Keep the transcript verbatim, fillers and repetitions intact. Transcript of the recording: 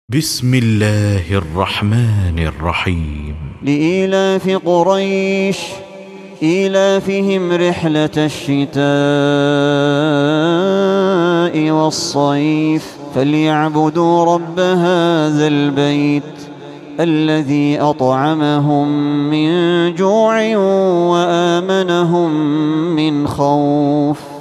بسم الله الرحمن الرحيم. لإيلاف قريش إيلافهم رحلة الشتاء والصيف فليعبدوا رب هذا البيت الذي أطعمهم من جوع وآمنهم من خوف.